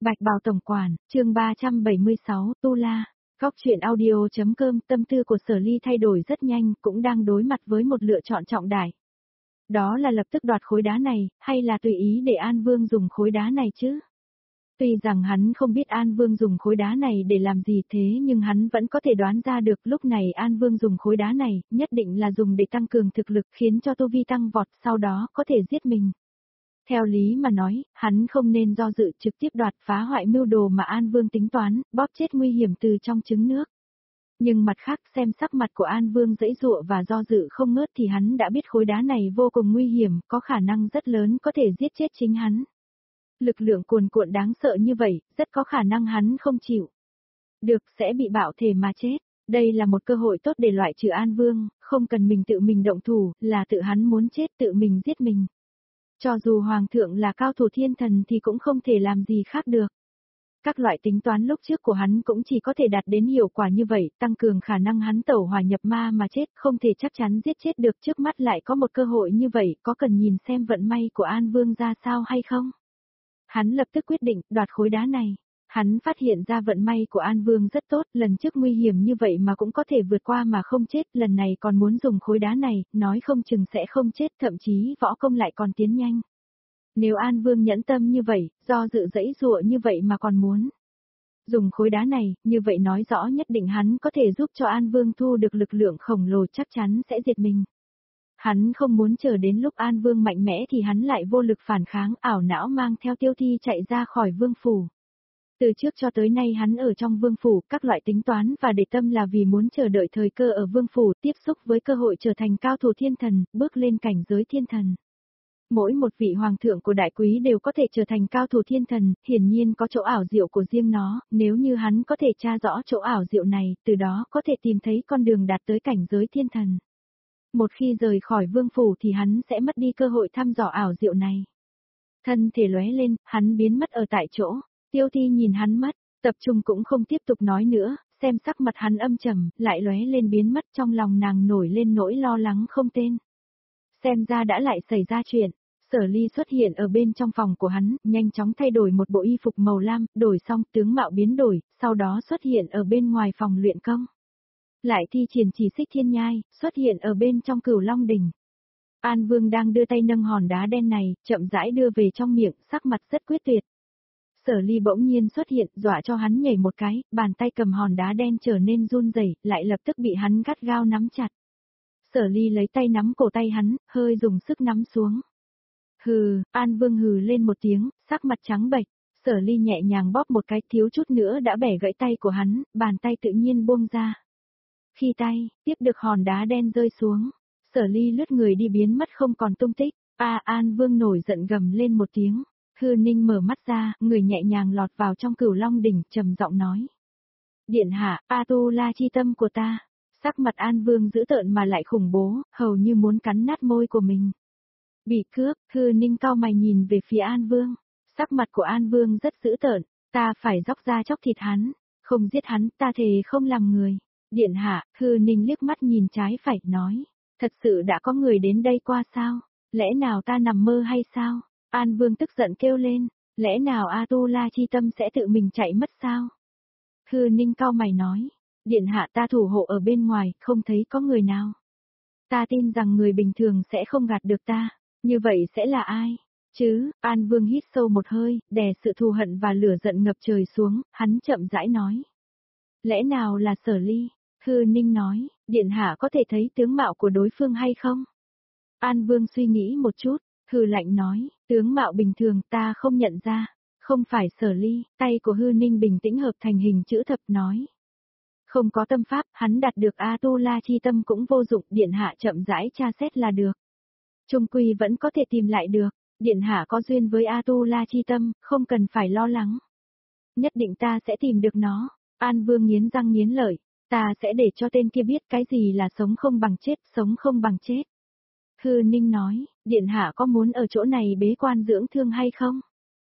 Bạch Bào Tổng Quản, chương 376, Tu La. Góc truyện audio.com. Tâm tư của Sở Ly thay đổi rất nhanh, cũng đang đối mặt với một lựa chọn trọng đại. Đó là lập tức đoạt khối đá này, hay là tùy ý để An Vương dùng khối đá này chứ? Tuy rằng hắn không biết An Vương dùng khối đá này để làm gì thế, nhưng hắn vẫn có thể đoán ra được lúc này An Vương dùng khối đá này, nhất định là dùng để tăng cường thực lực, khiến cho tu vi tăng vọt, sau đó có thể giết mình. Theo lý mà nói, hắn không nên do dự trực tiếp đoạt phá hoại mưu đồ mà An Vương tính toán, bóp chết nguy hiểm từ trong trứng nước. Nhưng mặt khác, xem sắc mặt của An Vương giãy giụa và do dự không ngớt thì hắn đã biết khối đá này vô cùng nguy hiểm, có khả năng rất lớn có thể giết chết chính hắn. Lực lượng cuồn cuộn đáng sợ như vậy, rất có khả năng hắn không chịu được sẽ bị bạo thể mà chết. Đây là một cơ hội tốt để loại trừ An Vương, không cần mình tự mình động thủ, là tự hắn muốn chết tự mình giết mình. Cho dù Hoàng thượng là cao thủ thiên thần thì cũng không thể làm gì khác được. Các loại tính toán lúc trước của hắn cũng chỉ có thể đạt đến hiệu quả như vậy, tăng cường khả năng hắn tẩu hỏa nhập ma mà chết, không thể chắc chắn giết chết được. Trước mắt lại có một cơ hội như vậy, có cần nhìn xem vận may của An Vương ra sao hay không? Hắn lập tức quyết định đoạt khối đá này. Hắn phát hiện ra vận may của An Vương rất tốt, lần trước nguy hiểm như vậy mà cũng có thể vượt qua mà không chết, lần này còn muốn dùng khối đá này, nói không chừng sẽ không chết, thậm chí võ công lại còn tiến nhanh. Nếu An Vương nhẫn tâm như vậy, do dự giãy giụa như vậy mà còn muốn dùng khối đá này, như vậy nói rõ nhất định hắn có thể giúp cho An Vương thu được lực lượng khổng lồ, chắc chắn sẽ diệt mình. Hắn không muốn chờ đến lúc An Vương mạnh mẽ thì hắn lại vô lực phản kháng, ảo não mang theo Tiêu Thi chạy ra khỏi vương phủ. Từ trước cho tới nay hắn ở trong vương phủ, các loại tính toán và để tâm là vì muốn chờ đợi thời cơ ở vương phủ, tiếp xúc với cơ hội trở thành cao thủ thiên thần, bước lên cảnh giới thiên thần. Mỗi một vị hoàng thượng của đại quý đều có thể trở thành cao thủ thiên thần, hiển nhiên có chỗ ảo diệu của riêng nó, nếu như hắn có thể tra rõ chỗ ảo diệu này, từ đó có thể tìm thấy con đường đạt tới cảnh giới thiên thần. Một khi rời khỏi vương phủ thì hắn sẽ mất đi cơ hội thăm dò ảo diệu này. Thân thể lóe lên, hắn biến mất ở tại chỗ. Tiêu Thi nhìn hắn mất, tập trung cũng không tiếp tục nói nữa, xem sắc mặt hắn âm trầm, lại lóe lên biến mất, trong lòng nàng nổi lên nỗi lo lắng không tên. Xem ra đã lại xảy ra chuyện. Sở Ly xuất hiện ở bên trong phòng của hắn, nhanh chóng thay đổi một bộ y phục màu lam, đổi xong tướng mạo biến đổi, sau đó xuất hiện ở bên ngoài phòng luyện công. Lại thi triển chỉ xích thiên nhai, xuất hiện ở bên trong Cửu Long Đỉnh. An Vương đang đưa tay nâng hòn đá đen này, chậm rãi đưa về trong miệng, sắc mặt rất quyết tuyệt. Sở Ly bỗng nhiên xuất hiện, dọa cho hắn nhảy một cái, bàn tay cầm hòn đá đen trở nên run rẩy, lại lập tức bị hắn gắt gao nắm chặt. Sở Ly lấy tay nắm cổ tay hắn, hơi dùng sức nắm xuống. Hừ, An Vương hừ lên một tiếng, sắc mặt trắng bệch. Sở Ly nhẹ nhàng bóp một cái, thiếu chút nữa đã bẻ gãy tay của hắn, bàn tay tự nhiên buông ra. Khi tay tiếp được hòn đá đen rơi xuống, Sở Ly lướt người đi biến mất không còn tung tích. An Vương nổi giận gầm lên một tiếng. Hư Ninh mở mắt ra, người nhẹ nhàng lọt vào trong Cửu Long Đỉnh, trầm giọng nói: Điện hạ, Tu La chi tâm của ta. Sắc mặt An Vương dữ tợn mà lại khủng bố, hầu như muốn cắn nát môi của mình. Bị cướp, Hư Ninh cau mày nhìn về phía An Vương. Sắc mặt của An Vương rất dữ tợn, ta phải dóc ra chóc thịt hắn, không giết hắn, ta thề không làm người. Điện hạ, Hư Ninh liếc mắt nhìn trái phải, nói: Thật sự đã có người đến đây qua sao? Lẽ nào ta nằm mơ hay sao? An Vương tức giận kêu lên, lẽ nào Tu La chi tâm sẽ tự mình chạy mất sao? Hư Ninh cau mày nói: Điện hạ, ta thủ hộ ở bên ngoài, không thấy có người nào. Ta tin rằng người bình thường sẽ không gạt được ta, như vậy sẽ là ai? Chứ? An Vương hít sâu một hơi, đè sự thù hận và lửa giận ngập trời xuống, hắn chậm rãi nói: Lẽ nào là Sở Ly? Hư Ninh nói: Điện hạ có thể thấy tướng mạo của đối phương hay không? An Vương suy nghĩ một chút, hư lạnh nói: Tướng mạo bình thường ta không nhận ra, không phải Sở Ly. Tay của Hư Ninh bình tĩnh hợp thành hình chữ thập, nói: Không có tâm pháp, hắn đạt được Tu La chi tâm cũng vô dụng, điện hạ chậm rãi tra xét là được. Trung quy vẫn có thể tìm lại được, điện hạ có duyên với Tu La chi tâm, không cần phải lo lắng. Nhất định ta sẽ tìm được nó. An Vương nghiến răng nghiến lợi, ta sẽ để cho tên kia biết cái gì là sống không bằng chết, sống không bằng chết. Hư Ninh nói: Điện hạ có muốn ở chỗ này bế quan dưỡng thương hay không?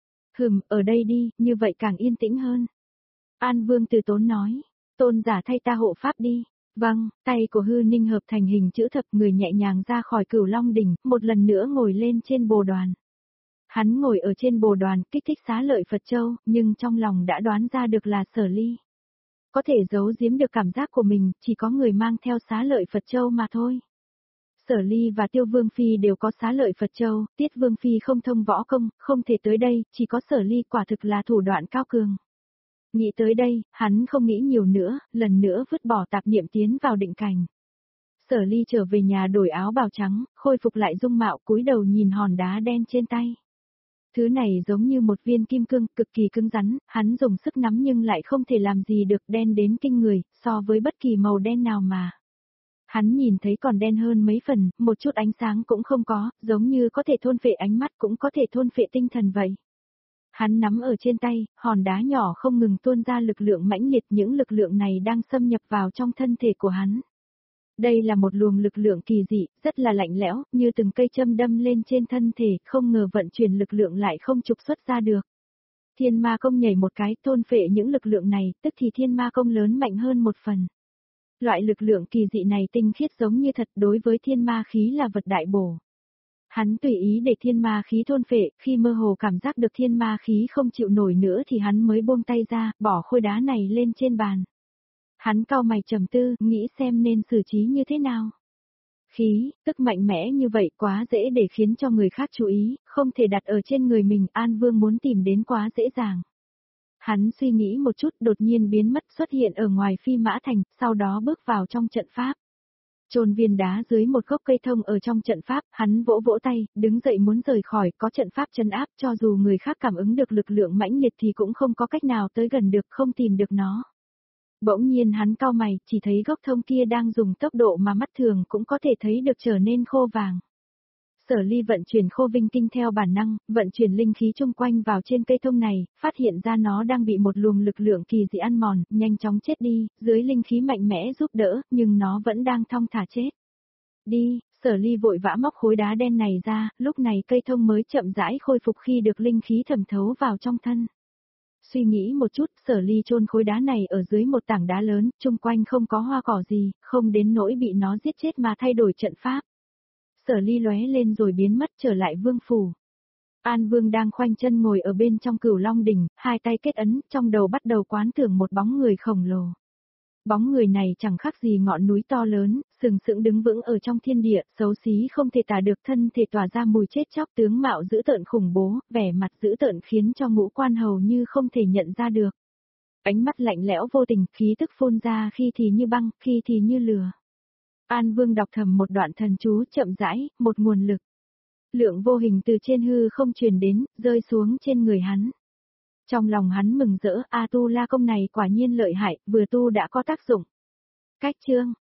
Ở đây đi, như vậy càng yên tĩnh hơn. An Vương từ tốn nói: Tôn giả thay ta hộ pháp đi. Vâng, tay của Hư Ninh hợp thành hình chữ thập, người nhẹ nhàng ra khỏi Cửu Long Đỉnh, một lần nữa ngồi lên trên bồ đoàn. Hắn ngồi ở trên bồ đoàn kích thích xá lợi Phật Châu, nhưng trong lòng đã đoán ra được là Sở Ly. Có thể giấu giếm được cảm giác của mình, chỉ có người mang theo xá lợi Phật Châu mà thôi. Sở Ly và Tiêu Vương Phi đều có xá lợi Phật Châu, Tiết Vương Phi không thông võ công, không thể tới đây, chỉ có Sở Ly quả thực là thủ đoạn cao cường. Nghĩ tới đây, hắn không nghĩ nhiều nữa, lần nữa vứt bỏ tạp niệm tiến vào định cảnh. Sở Ly trở về nhà đổi áo bào trắng, khôi phục lại dung mạo cúi đầu nhìn hòn đá đen trên tay. Thứ này giống như một viên kim cương, cực kỳ cứng rắn, hắn dùng sức nắm nhưng lại không thể làm gì được, đen đến kinh người, so với bất kỳ màu đen nào mà. Hắn nhìn thấy còn đen hơn mấy phần, một chút ánh sáng cũng không có, giống như có thể thôn phệ ánh mắt cũng có thể thôn phệ tinh thần vậy. Hắn nắm ở trên tay, hòn đá nhỏ không ngừng tuôn ra lực lượng mãnh liệt, những lực lượng này đang xâm nhập vào trong thân thể của hắn. Đây là một luồng lực lượng kỳ dị, rất là lạnh lẽo, như từng cây châm đâm lên trên thân thể, không ngờ vận chuyển lực lượng lại không trục xuất ra được. Thiên ma công nhảy một cái, thôn phệ những lực lượng này, tức thì thiên ma công lớn mạnh hơn một phần. Loại lực lượng kỳ dị này tinh khiết giống như thật, đối với thiên ma khí là vật đại bổ. Hắn tùy ý để thiên ma khí thôn phệ, khi mơ hồ cảm giác được thiên ma khí không chịu nổi nữa thì hắn mới buông tay ra, bỏ khối đá này lên trên bàn. Hắn cau mày trầm tư, nghĩ xem nên xử trí như thế nào. Khí, tức mạnh mẽ như vậy quá dễ để khiến cho người khác chú ý, không thể đặt ở trên người mình, An Vương muốn tìm đến quá dễ dàng. Hắn suy nghĩ một chút, đột nhiên biến mất xuất hiện ở ngoài Phi Mã Thành, sau đó bước vào trong trận pháp. Chôn viên đá dưới một gốc cây thông ở trong trận pháp, hắn vỗ vỗ tay, đứng dậy muốn rời khỏi, có trận pháp trấn áp, cho dù người khác cảm ứng được lực lượng mãnh liệt thì cũng không có cách nào tới gần được, không tìm được nó. Bỗng nhiên hắn cau mày, chỉ thấy gốc thông kia đang dùng tốc độ mà mắt thường cũng có thể thấy được trở nên khô vàng. Sở Ly vận chuyển khô vinh kinh theo bản năng, vận chuyển linh khí chung quanh vào trên cây thông này, phát hiện ra nó đang bị một luồng lực lượng kỳ dị ăn mòn, nhanh chóng chết đi, dưới linh khí mạnh mẽ giúp đỡ, nhưng nó vẫn đang thong thả chết. Đi, Sở Ly vội vã móc khối đá đen này ra, lúc này cây thông mới chậm rãi khôi phục khi được linh khí thẩm thấu vào trong thân. Suy nghĩ một chút, Sở Ly chôn khối đá này ở dưới một tảng đá lớn, chung quanh không có hoa cỏ gì, không đến nỗi bị nó giết chết mà thay đổi trận pháp. Sở Ly lóe lên rồi biến mất trở lại vương phủ. An Vương đang khoanh chân ngồi ở bên trong Cửu Long đỉnh, hai tay kết ấn, trong đầu bắt đầu quán tưởng một bóng người khổng lồ. Bóng người này chẳng khác gì ngọn núi to lớn, sừng sững đứng vững ở trong thiên địa, xấu xí không thể tả được, thân thể tỏa ra mùi chết chóc, tướng mạo dữ tợn khủng bố, vẻ mặt dữ tợn khiến cho Ngũ Quan hầu như không thể nhận ra được. Ánh mắt lạnh lẽo vô tình, khí tức phun ra khi thì như băng, khi thì như lửa. An Vương đọc thầm một đoạn thần chú chậm rãi, một nguồn lực. Lượng vô hình từ trên hư không truyền đến, rơi xuống trên người hắn. Trong lòng hắn mừng rỡ, A Tu La công này quả nhiên lợi hại, vừa tu đã có tác dụng. Cách chương